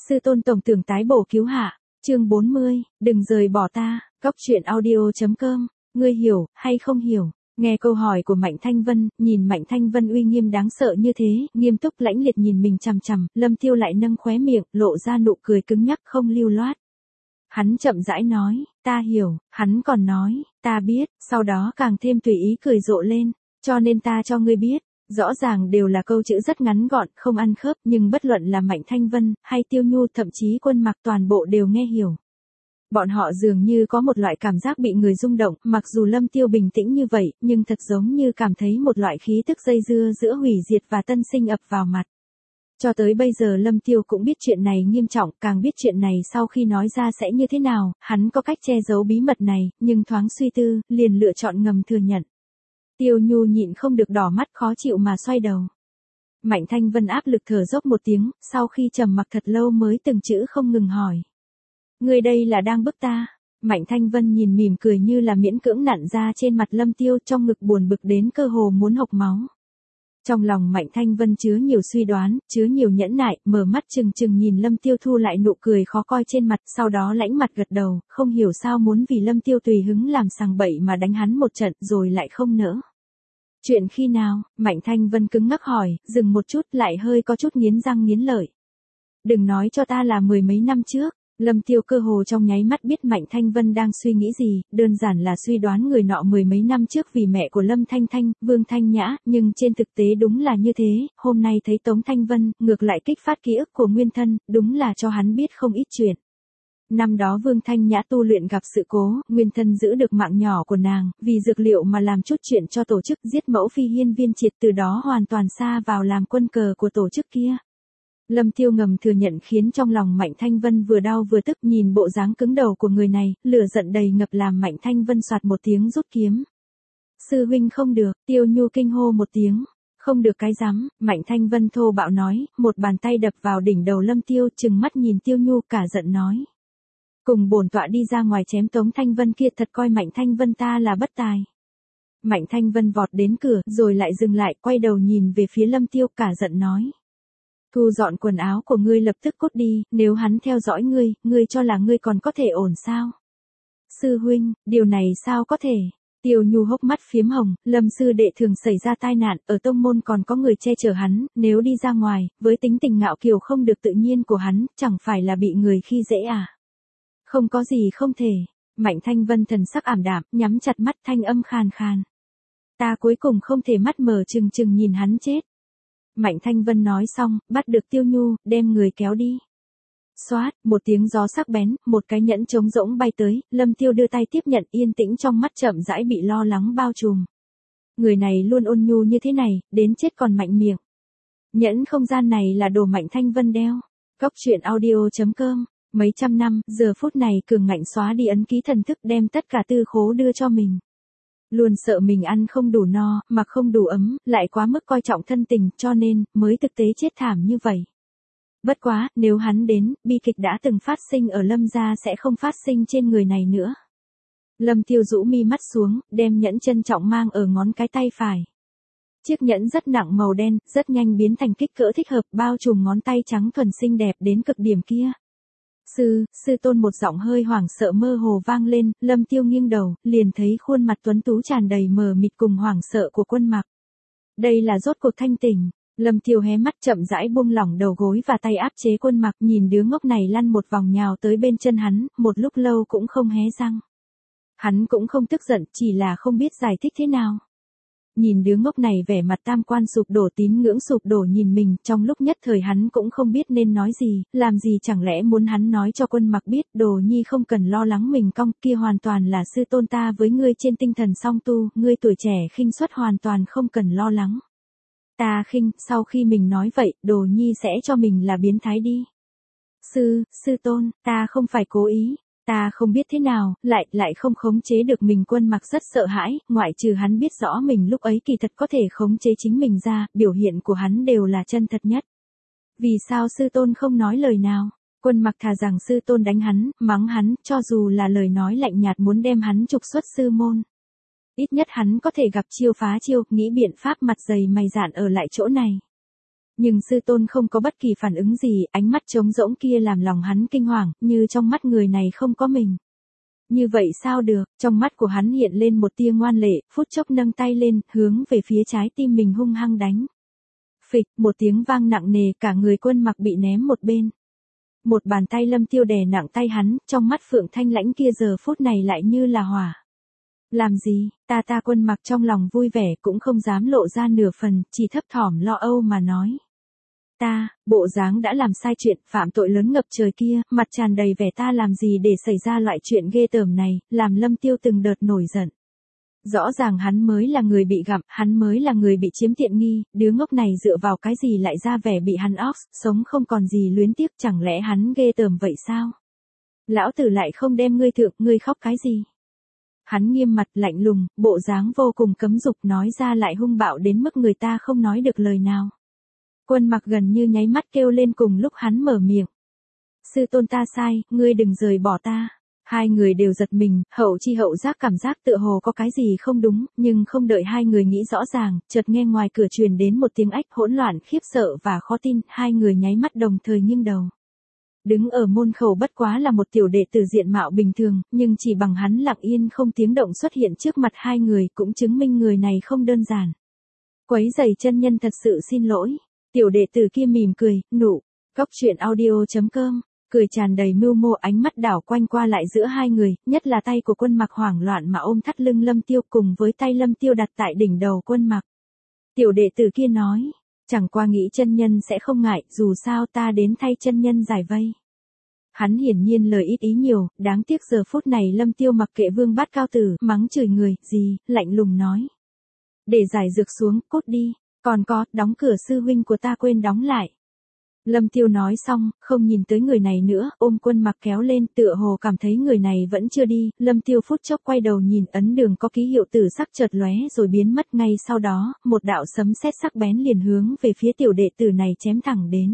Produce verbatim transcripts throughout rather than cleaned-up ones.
Sư tôn tổng tưởng tái bổ cứu hạ, chương bốn mươi, đừng rời bỏ ta, góc truyện audio.com, ngươi hiểu, hay không hiểu? Nghe câu hỏi của Mạnh Thanh Vân, nhìn Mạnh Thanh Vân uy nghiêm đáng sợ như thế, nghiêm túc lãnh liệt nhìn mình chằm chằm, Lâm Tiêu lại nâng khóe miệng, lộ ra nụ cười cứng nhắc không lưu loát. Hắn chậm rãi nói, ta hiểu, hắn còn nói, ta biết, sau đó càng thêm tùy ý cười rộ lên, cho nên ta cho ngươi biết. Rõ ràng đều là câu chữ rất ngắn gọn, không ăn khớp, nhưng bất luận là Mạnh Thanh Vân, hay Tiêu Nhu thậm chí Quân Mặc toàn bộ đều nghe hiểu. Bọn họ dường như có một loại cảm giác bị người rung động, mặc dù Lâm Tiêu bình tĩnh như vậy, nhưng thật giống như cảm thấy một loại khí tức dây dưa giữa hủy diệt và tân sinh ập vào mặt. Cho tới bây giờ Lâm Tiêu cũng biết chuyện này nghiêm trọng, càng biết chuyện này sau khi nói ra sẽ như thế nào, hắn có cách che giấu bí mật này, nhưng thoáng suy tư, liền lựa chọn ngầm thừa nhận. Tiêu Nhu nhịn không được đỏ mắt khó chịu mà xoay đầu. Mạnh Thanh Vân áp lực thở dốc một tiếng, sau khi trầm mặc thật lâu mới từng chữ không ngừng hỏi. Ngươi đây là đang bức ta? Mạnh Thanh Vân nhìn mỉm cười như là miễn cưỡng nặn ra trên mặt Lâm Tiêu, trong ngực buồn bực đến cơ hồ muốn hộc máu. Trong lòng Mạnh Thanh Vân chứa nhiều suy đoán, chứa nhiều nhẫn nại, mở mắt chừng chừng nhìn Lâm Tiêu thu lại nụ cười khó coi trên mặt, sau đó lãnh mặt gật đầu, không hiểu sao muốn vì Lâm Tiêu tùy hứng làm sằng bậy mà đánh hắn một trận rồi lại không nỡ. Chuyện khi nào? Mạnh Thanh Vân cứng ngắc hỏi, dừng một chút lại hơi có chút nghiến răng nghiến lợi. Đừng nói cho ta là mười mấy năm trước. Lâm Tiêu cơ hồ trong nháy mắt biết Mạnh Thanh Vân đang suy nghĩ gì, đơn giản là suy đoán người nọ mười mấy năm trước vì mẹ của Lâm Thanh Thanh, Vương Thanh Nhã, nhưng trên thực tế đúng là như thế, hôm nay thấy Tống Thanh Vân, ngược lại kích phát ký ức của nguyên thân, đúng là cho hắn biết không ít chuyện. Năm đó Vương Thanh Nhã tu luyện gặp sự cố, nguyên thân giữ được mạng nhỏ của nàng, vì dược liệu mà làm chút chuyện cho tổ chức giết mẫu phi hiên viên triệt, từ đó hoàn toàn sa vào làm quân cờ của tổ chức kia. Lâm Tiêu ngầm thừa nhận khiến trong lòng Mạnh Thanh Vân vừa đau vừa tức, nhìn bộ dáng cứng đầu của người này, lửa giận đầy ngập làm Mạnh Thanh Vân soạt một tiếng rút kiếm. Sư huynh không được, Tiêu Nhu kinh hô một tiếng. Không được cái rắm, Mạnh Thanh Vân thô bạo nói, một bàn tay đập vào đỉnh đầu Lâm Tiêu, trừng mắt nhìn Tiêu Nhu cả giận nói. Cùng bổn tọa đi ra ngoài chém Tống Thanh Vân kia, thật coi Mạnh Thanh Vân ta là bất tài. Mạnh Thanh Vân vọt đến cửa, rồi lại dừng lại, quay đầu nhìn về phía Lâm Tiêu cả giận nói. Thu dọn quần áo của ngươi lập tức cút đi, nếu hắn theo dõi ngươi, ngươi cho là ngươi còn có thể ổn sao? Sư huynh, điều này sao có thể? Tiêu Nhu hốc mắt phiếm hồng, Lâm sư đệ thường xảy ra tai nạn, ở tông môn còn có người che chở hắn, nếu đi ra ngoài, với tính tình ngạo kiều không được tự nhiên của hắn, chẳng phải là bị người khi dễ à? Không có gì không thể. Mạnh Thanh Vân thần sắc ảm đạm, nhắm chặt mắt, thanh âm khàn khàn. Ta cuối cùng không thể mắt mờ trừng trừng nhìn hắn chết. Mạnh Thanh Vân nói xong, bắt được Tiêu Nhu, đem người kéo đi. Xoát, một tiếng gió sắc bén, một cái nhẫn trống rỗng bay tới, Lâm Tiêu đưa tay tiếp nhận, yên tĩnh trong mắt chậm rãi bị lo lắng bao trùm. Người này luôn ôn nhu như thế này, đến chết còn mạnh miệng. Nhẫn không gian này là đồ Mạnh Thanh Vân đeo. Góc truyện audio.com, mấy trăm năm, giờ phút này cường ngạnh xóa đi ấn ký thần thức, đem tất cả tư khố đưa cho mình. Luôn sợ mình ăn không đủ no, mặc không đủ ấm, lại quá mức coi trọng thân tình, cho nên, mới thực tế chết thảm như vậy. Bất quá, nếu hắn đến, bi kịch đã từng phát sinh ở Lâm gia sẽ không phát sinh trên người này nữa. Lâm Tiêu rũ mi mắt xuống, đem nhẫn trân trọng mang ở ngón cái tay phải. Chiếc nhẫn rất nặng màu đen, rất nhanh biến thành kích cỡ thích hợp, bao trùm ngón tay trắng thuần xinh đẹp đến cực điểm kia. Sư, sư tôn một giọng hơi hoảng sợ mơ hồ vang lên, Lâm Tiêu nghiêng đầu, liền thấy khuôn mặt tuấn tú tràn đầy mờ mịt cùng hoảng sợ của Quân Mặc. Đây là rốt cuộc thanh tỉnh. Lâm Tiêu hé mắt chậm rãi buông lỏng đầu gối và tay áp chế Quân Mặc, nhìn đứa ngốc này lăn một vòng nhào tới bên chân hắn, một lúc lâu cũng không hé răng. Hắn cũng không tức giận, chỉ là không biết giải thích thế nào. Nhìn đứa ngốc này vẻ mặt tam quan sụp đổ, tín ngưỡng sụp đổ nhìn mình, trong lúc nhất thời hắn cũng không biết nên nói gì, làm gì, chẳng lẽ muốn hắn nói cho Quân Mặc biết, Đồ Nhi không cần lo lắng mình cong, kia hoàn toàn là sư tôn ta với ngươi trên tinh thần song tu, ngươi tuổi trẻ khinh suất hoàn toàn không cần lo lắng. Ta khinh, sau khi mình nói vậy, Đồ Nhi sẽ cho mình là biến thái đi. Sư, sư tôn, ta không phải cố ý. Ta không biết thế nào, lại, lại không khống chế được mình. Quân Mặc rất sợ hãi, ngoại trừ hắn biết rõ mình lúc ấy kỳ thật có thể khống chế chính mình ra, biểu hiện của hắn đều là chân thật nhất. Vì sao sư tôn không nói lời nào? Quân Mặc thà rằng sư tôn đánh hắn, mắng hắn, cho dù là lời nói lạnh nhạt muốn đem hắn trục xuất sư môn. Ít nhất hắn có thể gặp chiêu phá chiêu, nghĩ biện pháp mặt dày mày dạn ở lại chỗ này. Nhưng sư tôn không có bất kỳ phản ứng gì, ánh mắt trống rỗng kia làm lòng hắn kinh hoàng, như trong mắt người này không có mình. Như vậy sao được, trong mắt của hắn hiện lên một tia ngoan lệ, phút chốc nâng tay lên, hướng về phía trái tim mình hung hăng đánh. Phịch, một tiếng vang nặng nề, cả người Quân Mặc bị ném một bên. Một bàn tay Lâm Tiêu đè nặng tay hắn, trong mắt Phượng Thanh Lãnh kia giờ phút này lại như là hỏa. Làm gì, ta ta Quân Mặc trong lòng vui vẻ cũng không dám lộ ra nửa phần, chỉ thấp thỏm lo âu mà nói. Ta, bộ dáng đã làm sai chuyện, phạm tội lớn ngập trời kia, mặt tràn đầy vẻ ta làm gì để xảy ra loại chuyện ghê tởm này, làm Lâm Tiêu từng đợt nổi giận. Rõ ràng hắn mới là người bị gặm, hắn mới là người bị chiếm tiện nghi, đứa ngốc này dựa vào cái gì lại ra vẻ bị hắn ox, sống không còn gì luyến tiếc, chẳng lẽ hắn ghê tởm vậy sao? Lão tử lại không đem ngươi thượng, ngươi khóc cái gì? Hắn nghiêm mặt lạnh lùng, bộ dáng vô cùng cấm dục nói ra lại hung bạo đến mức người ta không nói được lời nào. Quân Mặc gần như nháy mắt kêu lên cùng lúc hắn mở miệng. Sư tôn ta sai, ngươi đừng rời bỏ ta. Hai người đều giật mình, hậu chi hậu giác cảm giác tựa hồ có cái gì không đúng, nhưng không đợi hai người nghĩ rõ ràng, chợt nghe ngoài cửa truyền đến một tiếng ách hỗn loạn khiếp sợ và khó tin, hai người nháy mắt đồng thời nghiêng đầu. Đứng ở môn khẩu bất quá là một tiểu đệ tử diện mạo bình thường, nhưng chỉ bằng hắn lặng yên không tiếng động xuất hiện trước mặt hai người cũng chứng minh người này không đơn giản. Quấy giày chân nhân thật sự xin lỗi. Tiểu đệ tử kia mỉm cười, nụ. Cóc truyện audio chấm com. Cười tràn đầy mưu mô, ánh mắt đảo quanh qua lại giữa hai người, nhất là tay của Quân Mặc hoảng loạn mà ôm thắt lưng Lâm Tiêu cùng với tay Lâm Tiêu đặt tại đỉnh đầu Quân Mặc. Tiểu đệ tử kia nói, chẳng qua nghĩ chân nhân sẽ không ngại, dù sao ta đến thay chân nhân giải vây. Hắn hiển nhiên lời ít ý nhiều, đáng tiếc giờ phút này Lâm Tiêu mặc kệ Vương Bát Cao Tử, mắng chửi người, gì, lạnh lùng nói. Để giải dược xuống, cút đi, còn có, đóng cửa sư huynh của ta quên đóng lại. Lâm Tiêu nói xong, không nhìn tới người này nữa, ôm Quân Mặc kéo lên, tựa hồ cảm thấy người này vẫn chưa đi, Lâm Tiêu phút chốc quay đầu nhìn ấn đường có ký hiệu tử sắc chợt lóe rồi biến mất, ngay sau đó, một đạo sấm sét sắc bén liền hướng về phía tiểu đệ tử này chém thẳng đến.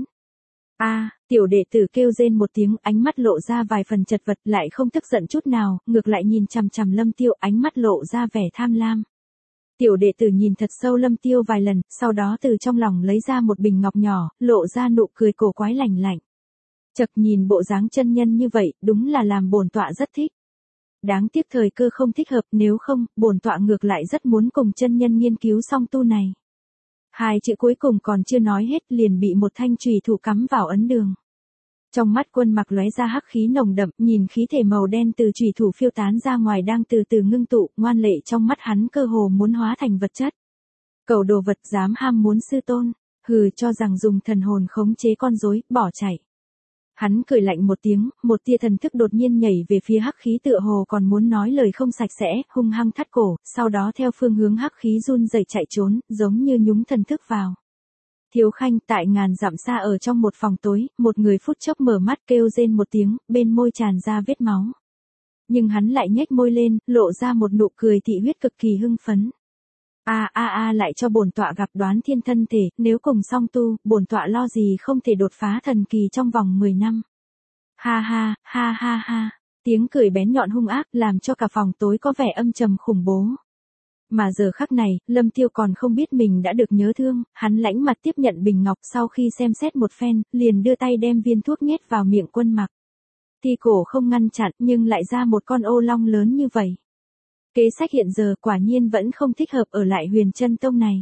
A, tiểu đệ tử kêu rên một tiếng, ánh mắt lộ ra vài phần chật vật, lại không tức giận chút nào, ngược lại nhìn chằm chằm Lâm Tiêu, ánh mắt lộ ra vẻ tham lam. Tiểu đệ tử nhìn thật sâu Lâm Tiêu vài lần, sau đó từ trong lòng lấy ra một bình ngọc nhỏ, lộ ra nụ cười cổ quái lạnh lạnh. Chật nhìn bộ dáng chân nhân như vậy, đúng là làm bổn tọa rất thích. Đáng tiếc thời cơ không thích hợp, nếu không, bổn tọa ngược lại rất muốn cùng chân nhân nghiên cứu song tu này. Hai chữ cuối cùng còn chưa nói hết liền bị một thanh chùy thủ cắm vào ấn đường. Trong mắt Quân Mặc lóe ra hắc khí nồng đậm, nhìn khí thể màu đen từ chùy thủ phiêu tán ra ngoài đang từ từ ngưng tụ, ngoan lệ trong mắt hắn cơ hồ muốn hóa thành vật chất. Cẩu đồ vật dám ham muốn sư tôn, hừ, cho rằng dùng thần hồn khống chế con rối, bỏ chạy. Hắn cười lạnh một tiếng, một tia thần thức đột nhiên nhảy về phía hắc khí tựa hồ còn muốn nói lời không sạch sẽ, hung hăng thắt cổ, sau đó theo phương hướng hắc khí run rẩy chạy trốn, giống như nhúng thần thức vào. Thiếu Khanh tại ngàn dặm xa ở trong một phòng tối, một người phút chốc mở mắt kêu rên một tiếng, bên môi tràn ra vết máu. Nhưng hắn lại nhếch môi lên, lộ ra một nụ cười thị huyết cực kỳ hưng phấn. A a a lại cho bổn tọa gặp Đoán Thiên thân thể, nếu cùng song tu, bổn tọa lo gì không thể đột phá thần kỳ trong vòng mười năm. Ha ha, ha ha ha, tiếng cười bén nhọn hung ác làm cho cả phòng tối có vẻ âm trầm khủng bố. Mà giờ khắc này, Lâm Tiêu còn không biết mình đã được nhớ thương, hắn lãnh mặt tiếp nhận bình ngọc sau khi xem xét một phen, liền đưa tay đem viên thuốc nhét vào miệng Quân Mặc. Thi cổ không ngăn chặn nhưng lại ra một con ô long lớn như vậy. Kế sách hiện giờ quả nhiên vẫn không thích hợp ở lại Huyền Chân Tông này.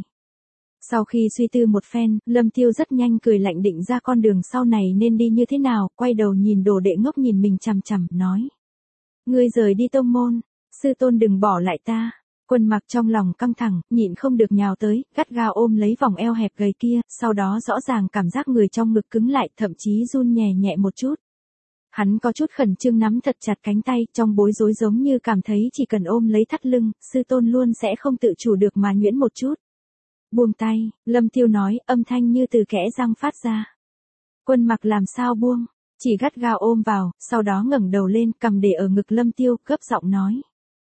Sau khi suy tư một phen, Lâm Tiêu rất nhanh cười lạnh định ra con đường sau này nên đi như thế nào, quay đầu nhìn đồ đệ ngốc nhìn mình chằm chằm, nói. Ngươi rời đi tông môn, sư tôn đừng bỏ lại ta. Quân Mặc trong lòng căng thẳng, nhịn không được nhào tới, gắt gao ôm lấy vòng eo hẹp gầy kia, sau đó rõ ràng cảm giác người trong ngực cứng lại, thậm chí run nhẹ nhẹ một chút. Hắn có chút khẩn trương nắm thật chặt cánh tay, trong bối rối giống như cảm thấy chỉ cần ôm lấy thắt lưng, sư tôn luôn sẽ không tự chủ được mà nhuyễn một chút. Buông tay, Lâm Tiêu nói, âm thanh như từ kẽ răng phát ra. Quân Mặc làm sao buông, chỉ gắt gao ôm vào, sau đó ngẩng đầu lên, cầm để ở ngực Lâm Tiêu, gấp giọng nói.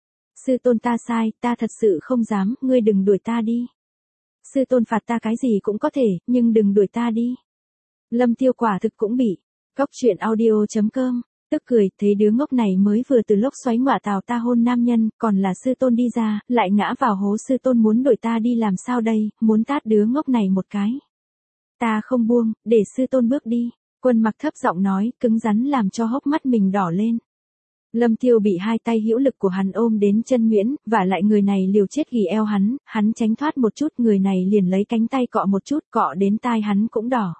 Sư tôn ta sai, ta thật sự không dám, ngươi đừng đuổi ta đi. Sư tôn phạt ta cái gì cũng có thể, nhưng đừng đuổi ta đi. Lâm Tiêu quả thực cũng bị. Cóc truyện audio chấm com, tức cười, thấy đứa ngốc này mới vừa từ lốc xoáy ngọa tào ta hôn nam nhân, còn là sư tôn đi ra, lại ngã vào hố sư tôn muốn đuổi ta đi làm sao đây, muốn tát đứa ngốc này một cái. Ta không buông, để sư tôn bước đi. Quân Mặc thấp giọng nói, cứng rắn làm cho hốc mắt mình đỏ lên. Lâm Tiêu bị hai tay hữu lực của hắn ôm đến chân Nguyễn, và lại người này liều chết ghì eo hắn, hắn tránh thoát một chút, người này liền lấy cánh tay cọ một chút, cọ đến tai hắn cũng đỏ.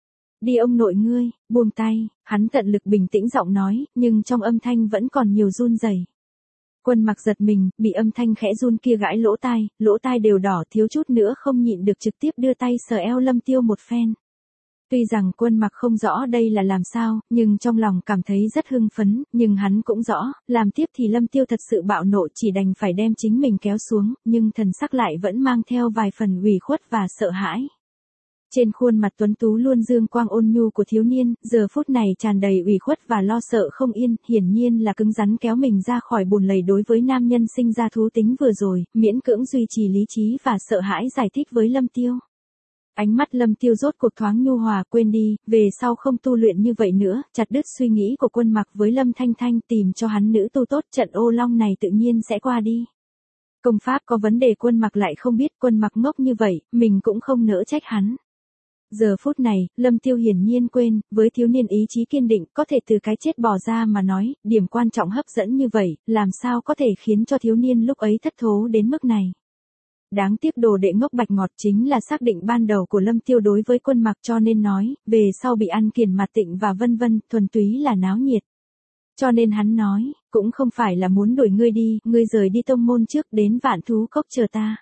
Đi ông nội ngươi, buông tay, hắn tận lực bình tĩnh giọng nói, nhưng trong âm thanh vẫn còn nhiều run rẩy. Quân Mặc giật mình, bị âm thanh khẽ run kia gãi lỗ tai, lỗ tai đều đỏ, thiếu chút nữa không nhịn được trực tiếp đưa tay sờ eo Lâm Tiêu một phen. Tuy rằng Quân Mặc không rõ đây là làm sao, nhưng trong lòng cảm thấy rất hưng phấn, nhưng hắn cũng rõ, làm tiếp thì Lâm Tiêu thật sự bạo nộ, chỉ đành phải đem chính mình kéo xuống, nhưng thần sắc lại vẫn mang theo vài phần ủy khuất và sợ hãi. Trên khuôn mặt tuấn tú luôn dương quang ôn nhu của thiếu niên, giờ phút này tràn đầy ủy khuất và lo sợ không yên, hiển nhiên là cứng rắn kéo mình ra khỏi bùn lầy. Đối với nam nhân sinh ra thú tính vừa rồi, miễn cưỡng duy trì lý trí và sợ hãi giải thích với Lâm Tiêu. Ánh mắt Lâm Tiêu rốt cuộc thoáng nhu hòa, quên đi, về sau không tu luyện như vậy nữa, chặt đứt suy nghĩ của Quân Mặc với Lâm Thanh Thanh, tìm cho hắn nữ tu tốt, trận ô long này tự nhiên sẽ qua đi. Công pháp có vấn đề Quân Mặc lại không biết, Quân Mặc ngốc như vậy, mình cũng không nỡ trách hắn. Giờ phút này, Lâm Tiêu hiển nhiên quên, với thiếu niên ý chí kiên định, có thể từ cái chết bò ra mà nói, điểm quan trọng hấp dẫn như vậy, làm sao có thể khiến cho thiếu niên lúc ấy thất thố đến mức này. Đáng tiếc đồ đệ ngốc bạch ngọt chính là xác định ban đầu của Lâm Tiêu đối với Quân Mặc, cho nên nói, về sau bị ăn kiền mặt tịnh và vân vân, thuần túy là náo nhiệt. Cho nên hắn nói, cũng không phải là muốn đuổi ngươi đi, ngươi rời đi tông môn trước, đến Vạn Thú Cốc chờ ta.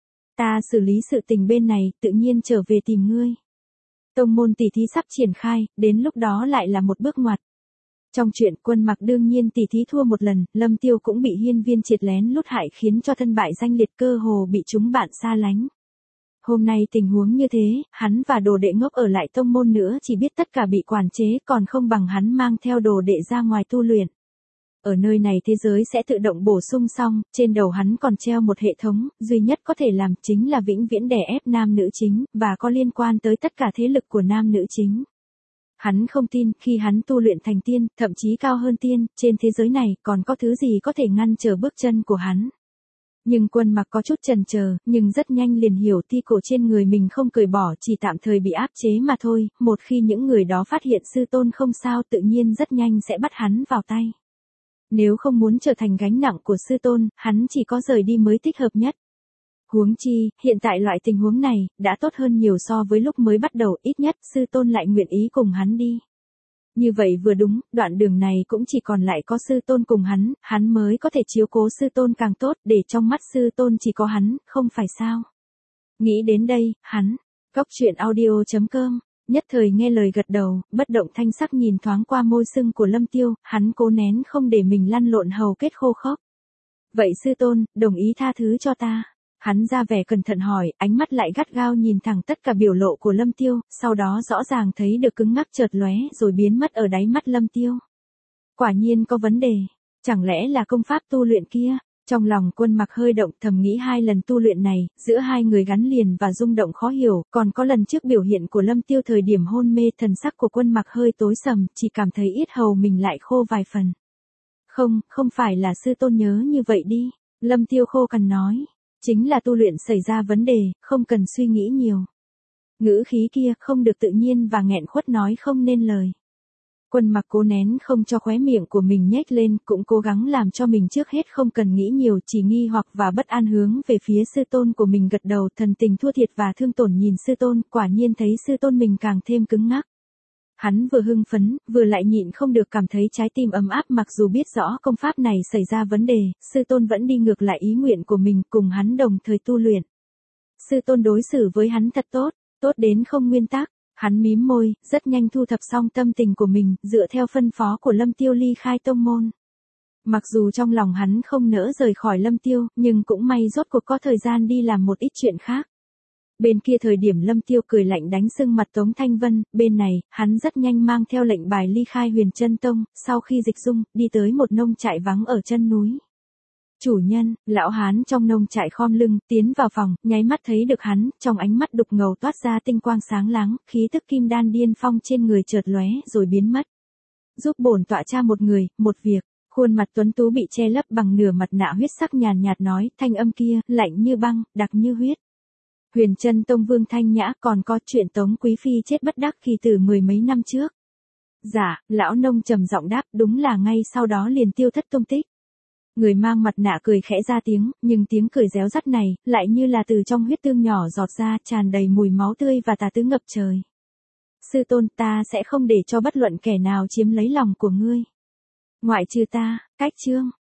Ta xử lý sự tình bên này, tự nhiên trở về tìm ngươi. Tông môn tỷ thí sắp triển khai, đến lúc đó lại là một bước ngoặt. Trong chuyện Quân Mặc đương nhiên tỷ thí thua một lần, Lâm Tiêu cũng bị hiên viên triệt lén lút hại khiến cho thân bại danh liệt, cơ hồ bị chúng bạn xa lánh. Hôm nay tình huống như thế, hắn và đồ đệ ngốc ở lại tông môn nữa chỉ biết tất cả bị quản chế, còn không bằng hắn mang theo đồ đệ ra ngoài tu luyện. Ở nơi này thế giới sẽ tự động bổ sung xong, trên đầu hắn còn treo một hệ thống, duy nhất có thể làm chính là vĩnh viễn đè ép nam nữ chính, và có liên quan tới tất cả thế lực của nam nữ chính. Hắn không tin, khi hắn tu luyện thành tiên, thậm chí cao hơn tiên, trên thế giới này còn có thứ gì có thể ngăn trở bước chân của hắn. Nhưng Quân Mặc có chút chần chờ, nhưng rất nhanh liền hiểu ti cổ trên người mình không cởi bỏ, chỉ tạm thời bị áp chế mà thôi, một khi những người đó phát hiện sư tôn không sao, tự nhiên rất nhanh sẽ bắt hắn vào tay. Nếu không muốn trở thành gánh nặng của sư tôn, hắn chỉ có rời đi mới thích hợp nhất. Huống chi, hiện tại loại tình huống này, đã tốt hơn nhiều so với lúc mới bắt đầu, ít nhất sư tôn lại nguyện ý cùng hắn đi. Như vậy vừa đúng, đoạn đường này cũng chỉ còn lại có sư tôn cùng hắn, hắn mới có thể chiếu cố sư tôn càng tốt, để trong mắt sư tôn chỉ có hắn, không phải sao. Nghĩ đến đây, hắn, Cốc Truyện Audio chấm com, nhất thời nghe lời gật đầu, bất động thanh sắc nhìn thoáng qua môi sưng của Lâm Tiêu, hắn cố nén không để mình lăn lộn hầu kết khô khốc. Vậy sư tôn, đồng ý tha thứ cho ta. Hắn ra vẻ cẩn thận hỏi, ánh mắt lại gắt gao nhìn thẳng tất cả biểu lộ của Lâm Tiêu, sau đó rõ ràng thấy được cứng ngắc chợt lóe rồi biến mất ở đáy mắt Lâm Tiêu. Quả nhiên có vấn đề, chẳng lẽ là công pháp tu luyện kia? Trong lòng Quân Mặc hơi động, thầm nghĩ hai lần tu luyện này, giữa hai người gắn liền và rung động khó hiểu, còn có lần trước biểu hiện của Lâm Tiêu thời điểm hôn mê, thần sắc của Quân Mặc hơi tối sầm, chỉ cảm thấy yết hầu mình lại khô vài phần. Không, không phải là sư tôn nhớ như vậy đi, Lâm Tiêu khô cằn nói. Chính là tu luyện xảy ra vấn đề, không cần suy nghĩ nhiều. Ngữ khí kia không được tự nhiên và nghẹn khuất nói không nên lời. Quân Mặc cố nén không cho khóe miệng của mình nhếch lên, cũng cố gắng làm cho mình trước hết không cần nghĩ nhiều, chỉ nghi hoặc và bất an hướng về phía sư tôn của mình gật đầu, thần tình thua thiệt và thương tổn nhìn sư tôn, quả nhiên thấy sư tôn mình càng thêm cứng ngắc. Hắn vừa hưng phấn, vừa lại nhịn không được cảm thấy trái tim ấm áp, mặc dù biết rõ công pháp này xảy ra vấn đề, sư tôn vẫn đi ngược lại ý nguyện của mình, cùng hắn đồng thời tu luyện. Sư tôn đối xử với hắn thật tốt, tốt đến không nguyên tắc, hắn mím môi, rất nhanh thu thập xong tâm tình của mình, dựa theo phân phó của Lâm Tiêu ly khai tông môn. Mặc dù trong lòng hắn không nỡ rời khỏi Lâm Tiêu, nhưng cũng may rốt cuộc có thời gian đi làm một ít chuyện khác. Bên kia thời điểm Lâm Tiêu cười lạnh đánh sưng mặt Tống Thanh Vân, bên này, hắn rất nhanh mang theo lệnh bài ly khai Huyền Chân Tông, sau khi dịch dung, đi tới một nông trại vắng ở chân núi. Chủ nhân, lão hán trong nông trại khom lưng, tiến vào phòng, nháy mắt thấy được hắn, trong ánh mắt đục ngầu toát ra tinh quang sáng láng, khí tức kim đan điên phong trên người chợt lóe rồi biến mất. Giúp bổn tọa cha một người, một việc. Khuôn mặt tuấn tú bị che lấp bằng nửa mặt nạ huyết sắc nhàn nhạt nói, thanh âm kia, lạnh như băng, đặc như huyết. Huyền Chân Tông Vương Thanh Nhã, còn có chuyện Tống Quý Phi chết bất đắc kỳ từ mười mấy năm trước. Dạ, lão nông trầm giọng đáp, đúng là ngay sau đó liền tiêu thất tung tích. Người mang mặt nạ cười khẽ ra tiếng, nhưng tiếng cười réo rắt này, lại như là từ trong huyết tương nhỏ giọt ra, tràn đầy mùi máu tươi và tà tứ ngập trời. Sư tôn, ta sẽ không để cho bất luận kẻ nào chiếm lấy lòng của ngươi. Ngoại trừ ta, Cách Trương.